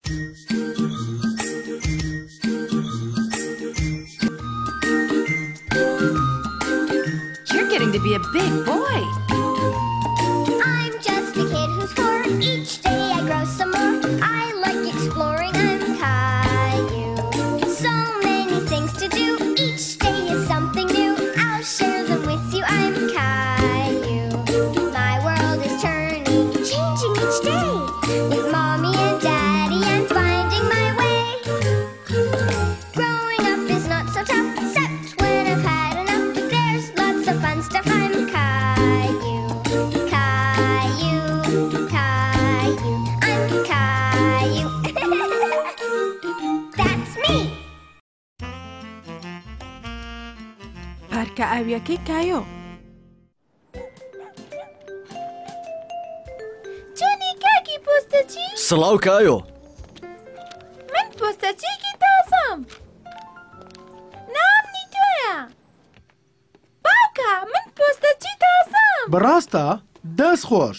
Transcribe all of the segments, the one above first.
You're getting to be a big boy. I'm just a kid who's 4. Each day I grow some more. I like exploring. I'm Caillou. So many things to do. Each day is something new. I'll share them with you. I'm Caillou. My world is turning, changing each day. With mommy and daddy, I'm finding my way. Growing up is not so tough, except when I've had enough. There's lots of fun stuff. I'm Caillou. Caillou, Caillou, I'm Caillou. That's me. پارکە ئاویەکەی کایۆ. چۆنی کاکی پۆستەچی؟ سڵاو کایۆ. من پۆستەچێکی تازەم. نامنی تۆیە. باوکە من پۆستەچی تازەم. بەڕاستە؟ دەست خۆش.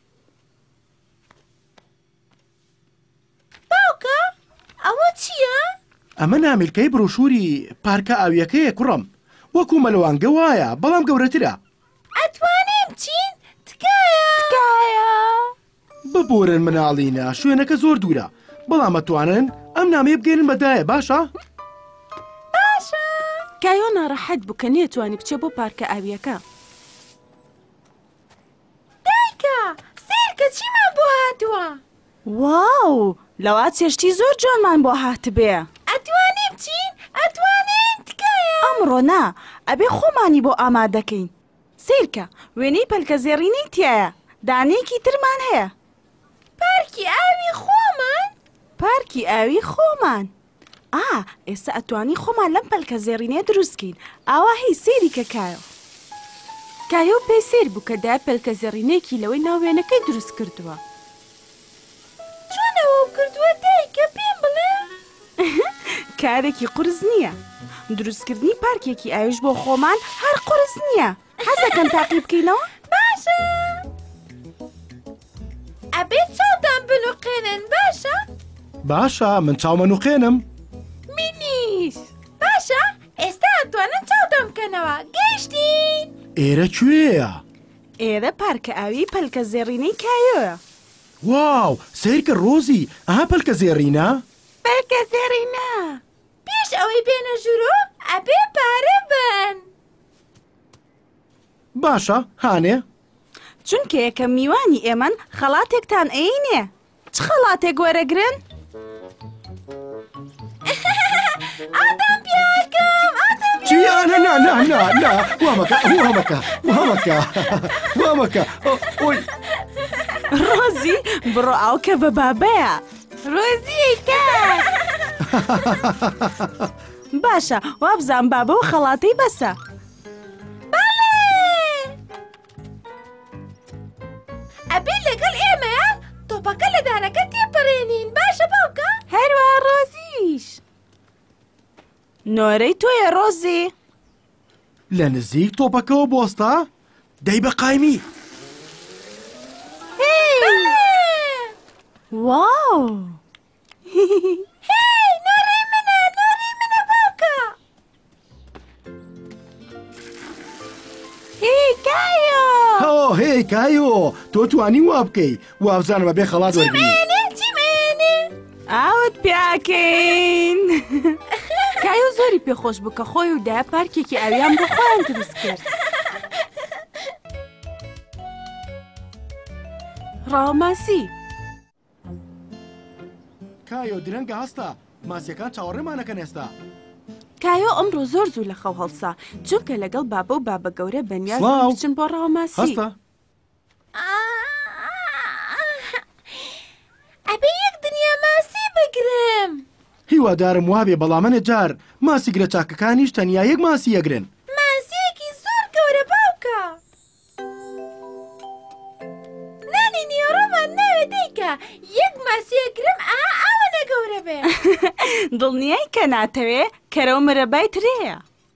باوکە ئەوە چییە؟ ئەمە نامیلکەی برۆشوری پارکە ئاویەکەیە کوڕم. وەکو مەلەوانگە وایە بەڵام گەورەترە. ئەتوانێم بچین؟ تکایە. ببورن مناڵینە شوێنەکە زۆر دوورە بەڵام ئەتوانن ئەم نامەیە بگەێنن بەدایە باشە؟ باشە. کایۆ ناڕەحەت بوو کە نێتوانی بچێ بۆ پارکە ئاویەکە. دایکە سیرکە چیمان بۆ هاتووە؟ واو! لەوا چێشتی زۆر جوانمان بۆ هاتبێ. ئەتوانێ بچین؟ ئەتوانین تکایە؟ ئەمڕۆ نا ئەبێ خۆمانی بۆ ئامادەکەین. سیرکە وێنەی پەلکە زێڕینەی تایە. دانەیەکی ترمان هەیە. پارکی ئاوی خۆمان؟ پارکی ئاوی خۆمان. ئێستا ئەتوانی خۆمان لەم پەلکە زێڕینەیە دروستکەین. ئاوا هی سیریکە کایۆ. کایۆ پێی سیر بوو کە دای پەلکە زێڕینەیەکی لەوەی ناوێنەکەی دروست کردووە. چۆنەوە کردووە دایکە پێم بڵێ؟ کارێکی قورس نییە. دروستکردنی پارکێکی ئاویش بۆ خۆمان هەر قورس نییە. حەزەکەن تاقی بکەینەوە؟ باشە. ئەبێت چاوتان بنووقێنن باشە؟ باشە من چاومەنووقێنم. منیش. باشە ئێستا ئەتوانن چاوتان بکەنەوە. گەیشتین. ئێرە کوێیە؟ ئێرە پارکە ئاوی پەلکە زێڕینەی کایۆیە. واو سیرکە ڕۆزی ئەها پەلکە زێڕینە؟ پەلکە زێڕینە. پێش ئەوەی بێنە ژوورۆ ئەبێ پارە بن. باشە هانێ. چونکە یەکەم میوانی ئێمەن خەڵاتێکتان ئەینێ. چ خەڵاتێک وەرەگرن؟ ئادەم پیاکەم ئادەم چیانە نا وامەکە ئۆی ڕۆزی بڕۆ ئاوکە بە بابەیە. ڕۆزی کات. باشە وابزان بابە و خەڵاتەی بەسە. ئەبێ لەگەڵ ئێمەیە تۆپەکە لە دانەکە تێپەڕێنین باشە باوکە؟ هەروە ڕۆزیش. نۆرەی تۆیە ڕۆزی. لە نزیک تۆپەکەەوە بۆستە؟ دەی بە قایمی. واو! نۆڕەی منە باوکە. کایۆ! هی کایۆ تۆ توانی وا بکەی وابزانە بەبێ خەڵات وەرگری. ئاوت پیاکەین. کایۆ زۆری پێخۆش بوو کە خۆی و دای پارکێکی ئاویان بۆ خۆیان دروست کرد. ڕاوماسی. کایۆ درەنگە هەستە ماسیەکان چاوەڕێمانەکەن ئێستا. کایۆ ئەمڕۆ زۆر زوو لە خەو هەڵسا چونکە لەگەڵ بابە و بابە گەورە بەنیاز بچن بۆ ڕاوماسی. هەستە؟ ئەبێ یەک دنیا ماسی بگرم. هیوادارم وابێ بەڵامەنە جار ماسی گرە چاکەکانیش تەنیا یەک ماسی یەگرن. ماسیەکی زۆر گەورە باوکە. نانی نیۆڕۆمان ناوێ دایکە یەک ماسیەگرم ئەوەنە گەورە بێ. دڵنیای کە ناتەوێ کەرەو مرەبای ترەیە.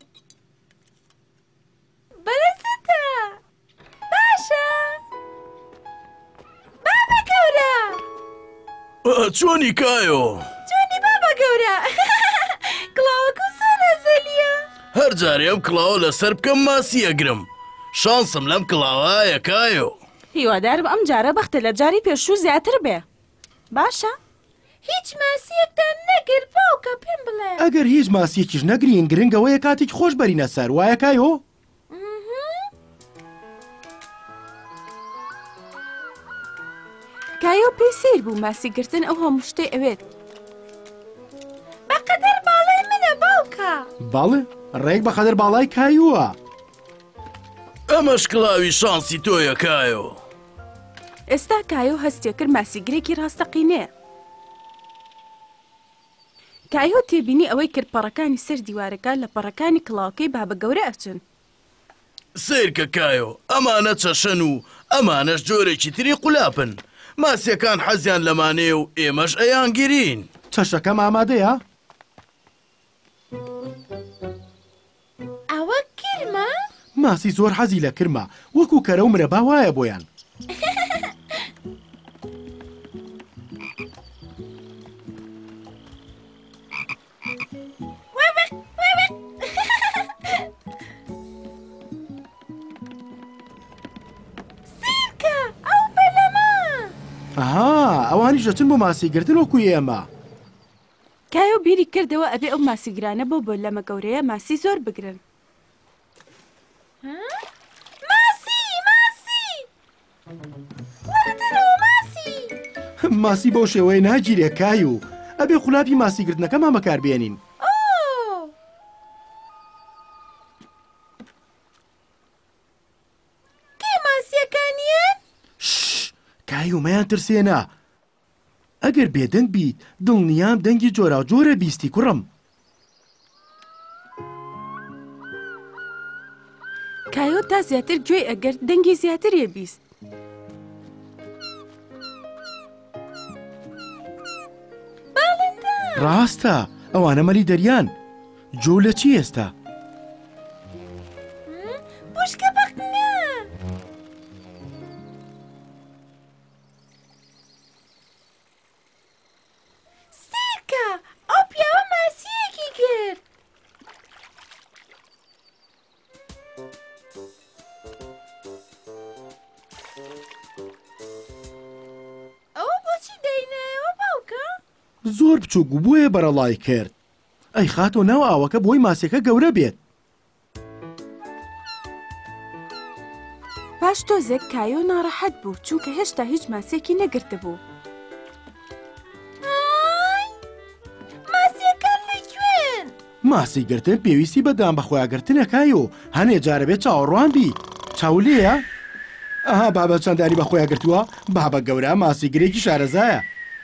بەرەزتە. باشە. بابە گەورە. چۆنی کایۆ؟ جوانی بابا گەورە کڵاوەکە زۆر ئەزەلیە. هەر جارێ ئەم کڵاوە لەسەر بکەم ماسی ئەگرم. شانسم لەم کڵاوایە کایۆ. هیوادارم ئەم جارە بەختە لە جاری پێشوو زیاتر بێ. باشە؟ هیچ ماسیەکتان نەگرت باوکە پێم بڵێ. ئەگەر هیچ ماسیەکیش نەگرین گرنگەوەیە کاتێکی خۆش بەرینە سەر وایە کایۆ؟ کایۆ پێی سیر بوو ماسیگرتن ئەو هەموو شتەی ئەوێت. بەقەدەر باڵای منە باوکە. باڵێ ڕێک بەقەدەر باڵای کایووە. ئەمەش کڵاوی شانسی تۆیە کایۆ. ئێستا کایۆ هەستێ کرد ماسیگرێکی ڕاستەقینەیە. کایۆ تێبینی ئەوەی کرد پەڕەکانی سەر دیوارەکە لە پەڕەکانی کڵاوەکەی بابە گەورە ئەچن. سیرکە کایۆ، ئەمانە چەشەن و ئەمانەش جۆرێکی تری قولاپن. ماسیەکان حەزیان لەمانێ و ئێمەش ئەیان گیرین. چەشەکەم ئامادەیە؟ ئەوە کرمە؟ ماسی زۆر حەزی لە کرمە وەکو کەرە و مرەبا وایە بۆیان. ئەوانیش دەچن بۆ ماسیگرتن وەکو ئێمە. کایۆ بیری کردەوە ئەبێ ئەو ماسیگرانە بۆ لەمە گەورەیە ماسی زۆر بگرن. ماسی بەو شێوەیە ناگیرێ کایو ئەبێ قولاپی ماسیگرتنەکەمان بەکاربێنین. کێ ماسیەکانیان؟ کایو مەیان ترسێنە. ئەگەر بێدەنگ بیت دڵنیام دەنگی جۆرا جۆرە بیستی کوڕم. کایۆ تا زیاتر گوێی ئەگەر دەنگی زیاترێ بیست. ڕاستە ئەوانە مەلی دەریان. جۆ لە چی ئێستا؟ بشکە بەقنە. سیرکە ئەو پیاوە ماسیەکی کرد. ئەوە بۆچی دەینەوە باوکە؟ زۆر بچووک بووە بەرەڵای کرد. ئەی خاتۆ ناو ئاوەکە بۆی ماسیەکە گەورە بێت. پاش تۆزێک کایۆ ناڕەحەت بوو چونکە هێشتا هیچ ماسێکی نەگرتە بوو. ماسیەکان لەکوێن؟ ماسیگرتن پێویستی بەدام بە خۆیاگرتنە کایۆ هەنێ جارە بێت چاوەڕوان بی. چاولەیە؟ ئەها بابە چەندانی بە خۆیاگرتووە بابە گەورە ماسیگرێکی شارەزایە.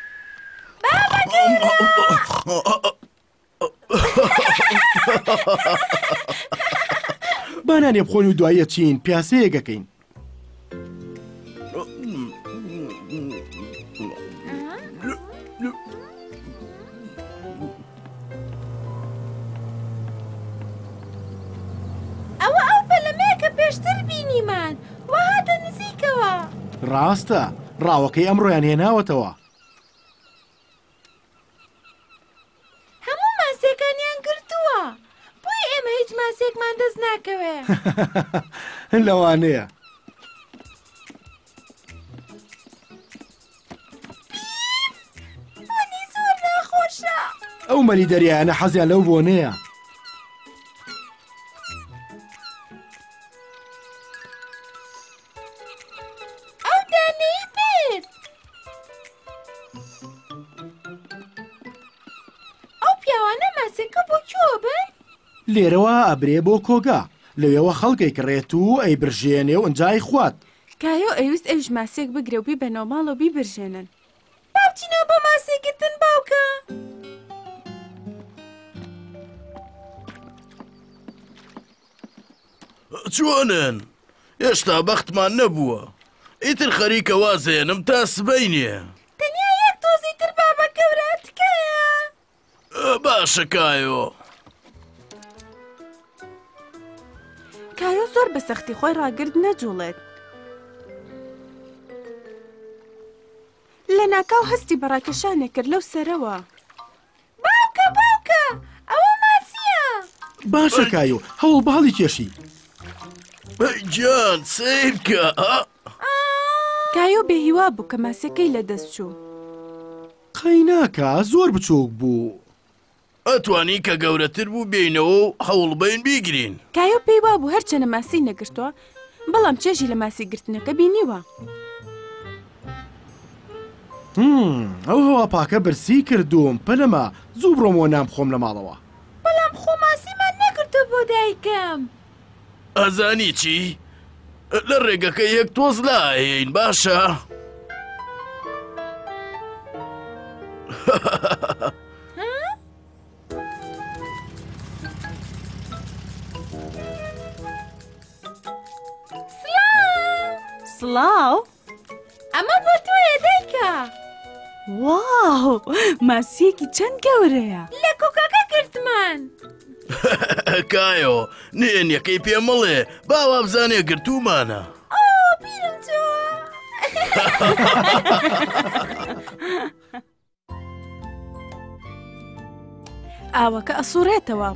بانانێ بخۆین و دوایە چین پیاسەیەکەکەین. ئەوە ئەو پەلەمەیەکە پێشتر بینیمان وهاتە نزیکەوە. ڕاستە ڕاوەکەی ئەمڕۆیان هێناوەتەوە. هەموو ماسیەکانیان گرتووە بۆی ئێمە هیچ ماسێکمان دەست ناکەوێ. لەوانەیە. بۆنی زۆر ناخۆشە. ئەو مەلی دەریایانە حەزیان لەو بۆنەیە. ئەو دانەی بێت. ئەو پیاوانە ماسێکە بۆ کوێ بن؟ لێرەوە ئەبرێ بۆ کۆگا لەوێەوە خەڵکەی کڕێت و ئەی برژێنێ و ئەنجای خوات. کایۆ ئەویست ئەوش ماسێک بگرێ و بی بەنەوەماڵ و بیبرژێنن. بابچینە بۆ ماسێکگرتن باوکە. چۆنن؟ هێشتا بەختمان نەبووە. ئیتر خەریکە وازێنم تا سبەینێ. تەنیا یەک تۆزی تر بابە گەورە تکایە. باشە کایۆ. کایۆ زۆر بە سەختی خۆی ڕاگرت نەجوڵێت. لە ناکاو هەستی بەڕاکێشانێک کرد لەو سەرەوە. باوکە ئەوە ماسیە. باشە کایۆ هەوڵ باڵی کێشی. گیان سیرکە کایۆ بێهیوا بوو کە ماسیەکەی لەدەست چوو. قەی ناکە زۆر بچووک بوو. ئەتوانی کە گەورەتر بوو بینەوە و هەوڵ بین بیگرین. کایۆ پێی وا بوو هەرچەنە ماسی نەگرتووە بەڵام چێژی لە ماسی گرتنەکە بینیوە. ئەو هەوا پاکە برسی کردوم پەلەمە زوو بڕۆمەوە نام خۆم لە ماڵەوە. بەڵام خۆ ماسیمان نەکردو بۆ دایکم. ئەزانی چی؟ لە ڕێگەکە یەک تۆز لایەین باشە؟ سڵاو ئەمە بۆ تۆیە دایکە. واو ماسیەکی چەند گەورەیە. لە کۆکەکە گرتمان. کایۆ نێنیەکەی پێ مەڵێ باوا بزانێ گرتومانە. بیرم چووە. ئاوەکە ئەسوڕێتەوە.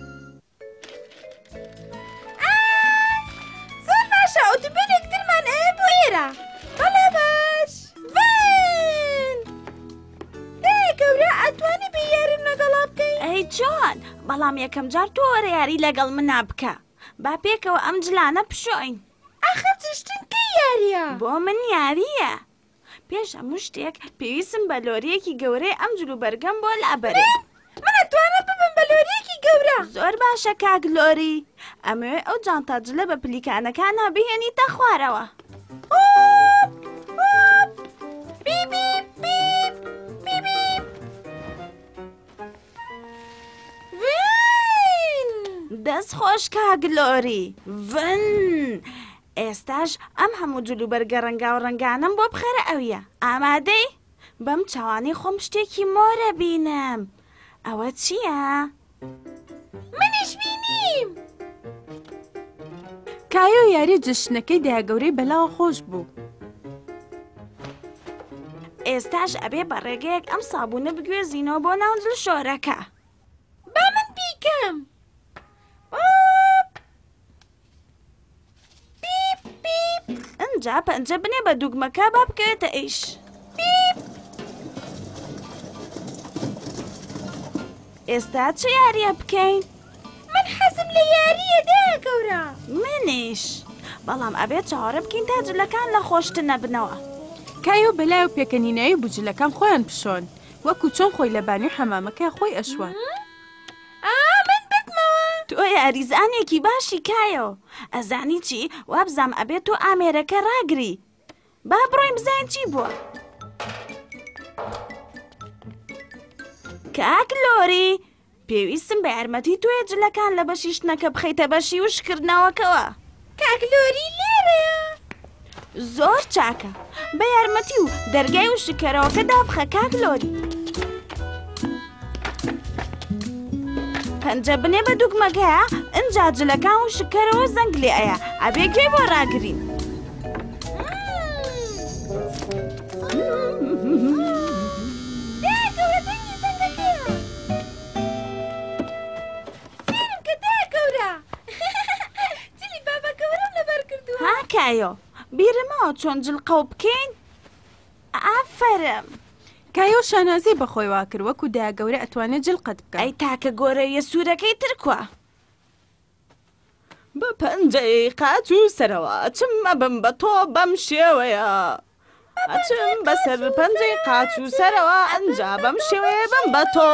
زۆر باشە ئۆتۆبێنێکترمان ئەوێ بۆ ئێرە. بەڵێ باش. ڤین دایە گەورە ئەتوانی بە یاریم لەگەڵا بکەی؟ ئەی جۆن بەڵام یەکەم جار تۆ وەرە یاری لەگەڵ منا بکە. با پێکەوە ئەم جلانە پشۆین. ئەخە چشتن کەی یاریە؟ بۆ من یاریە. پێش هەموو شتێک پێویستم بە لۆریەکی گەورەی ئەم جلوبەرگەم بۆ لابەرێ. من ئەتوانم ببم بە لۆریەکی گەورە. زۆر باشە کاک لۆری. ئەمەوێ ئەو جانتاجلە بە پلیکانەکانە بهێنیتە خوارەوە. بیپ بیپ بیپ بیپ بیپ. ڤین دەست خۆش کاک لۆری. ڤن ئێستاش ئەم هەموو جلوبەرگە ڕەنگا و ڕەنگانم بۆ بخەرە ئەویە. ئامادەی؟ بەم چاوانی خۆم شتێکی مۆرە بینم. ئەوە چییە؟ منیش بینیم. کایۆ یاری جشنەکەی دایەگەورەی بەلاوە خۆش بوو. ئێستاش ئەبێ بە ڕێگەیەک ئەم سابوونە بگوێزینەوە بۆ ناوجل شۆرەکە. با من بیکەم. بیپ بیپ. ئەنجا پەنجە بنێ بە دوگمەکە با بکەوێتە ئیش. بیپ. ئێستا چه یاریە بکەین؟ من حەزم لە یاریە دایە گەورە. منیش. بەڵام ئەبێت چاوەڕێ بکەین تا جلەکان لە خۆشتن نەبنەوە. کایۆ بەلای و پێکەنینایی بوجلەکان خۆیان پشۆن وەکو چۆن خۆی لە بانی حەمامەکە خۆی ئەشوان. من بتمەوە. تۆ یاریزانێکی باشی کایۆ. ئەزانی چی؟ وابزام ئەبێت تۆ ئامێرەکە ڕاگری. با بڕۆین بزانین چی بووە. کاک لۆری پێویستم بە یارمەتی تۆیە جلەکان لە بەشی شتنەکە بخەیتە بەشی وشکردنەوەکەوە. کاک لۆری لێرەیە. زۆر چاکە. بە یارمەتی و دەرگای وشکەرەوەکە دابخە کاک لۆری. پەنجە بنێ بە دوگمەکەیە ئەنجا جلەکان وشکەرەوە زەنگ لێ ئەیە ئەبێ گوێ بۆ ڕاگرین. کایۆ بیرمەوە چۆن جلقەو بکەین؟ ئافەرم. کایۆ شانازی بەخۆی وا کرد وەکو دایەگەورە ئەتوانێت جلقەت بکە. ئەی تاکە گۆرەویە سوورەکەی ترکوە. بە پەنجەی قاچ و سەرەوە ئەچم ئەبم بە تۆ بەم شێوەیە. ئەچم بەسەر پەنجەی قاچ و سەرەوە ئەنجا بەم شێوەیە بم بە تۆ.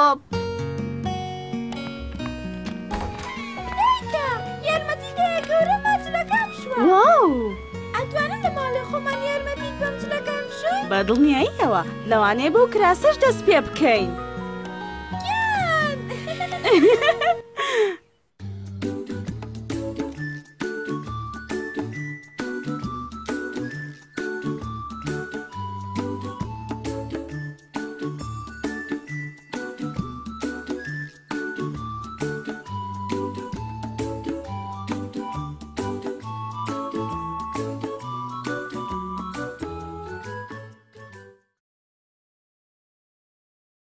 یارمەتی دایە گەورە ماجلەکان بشوە. واو ئەتوانم لە ماڵێ خۆمان یارمەتیت بەم جلەکان بشۆین؟ بەدڵنیاییەوە لەوانەیە بەو کراسەش دەست پێ بکەین. گیان.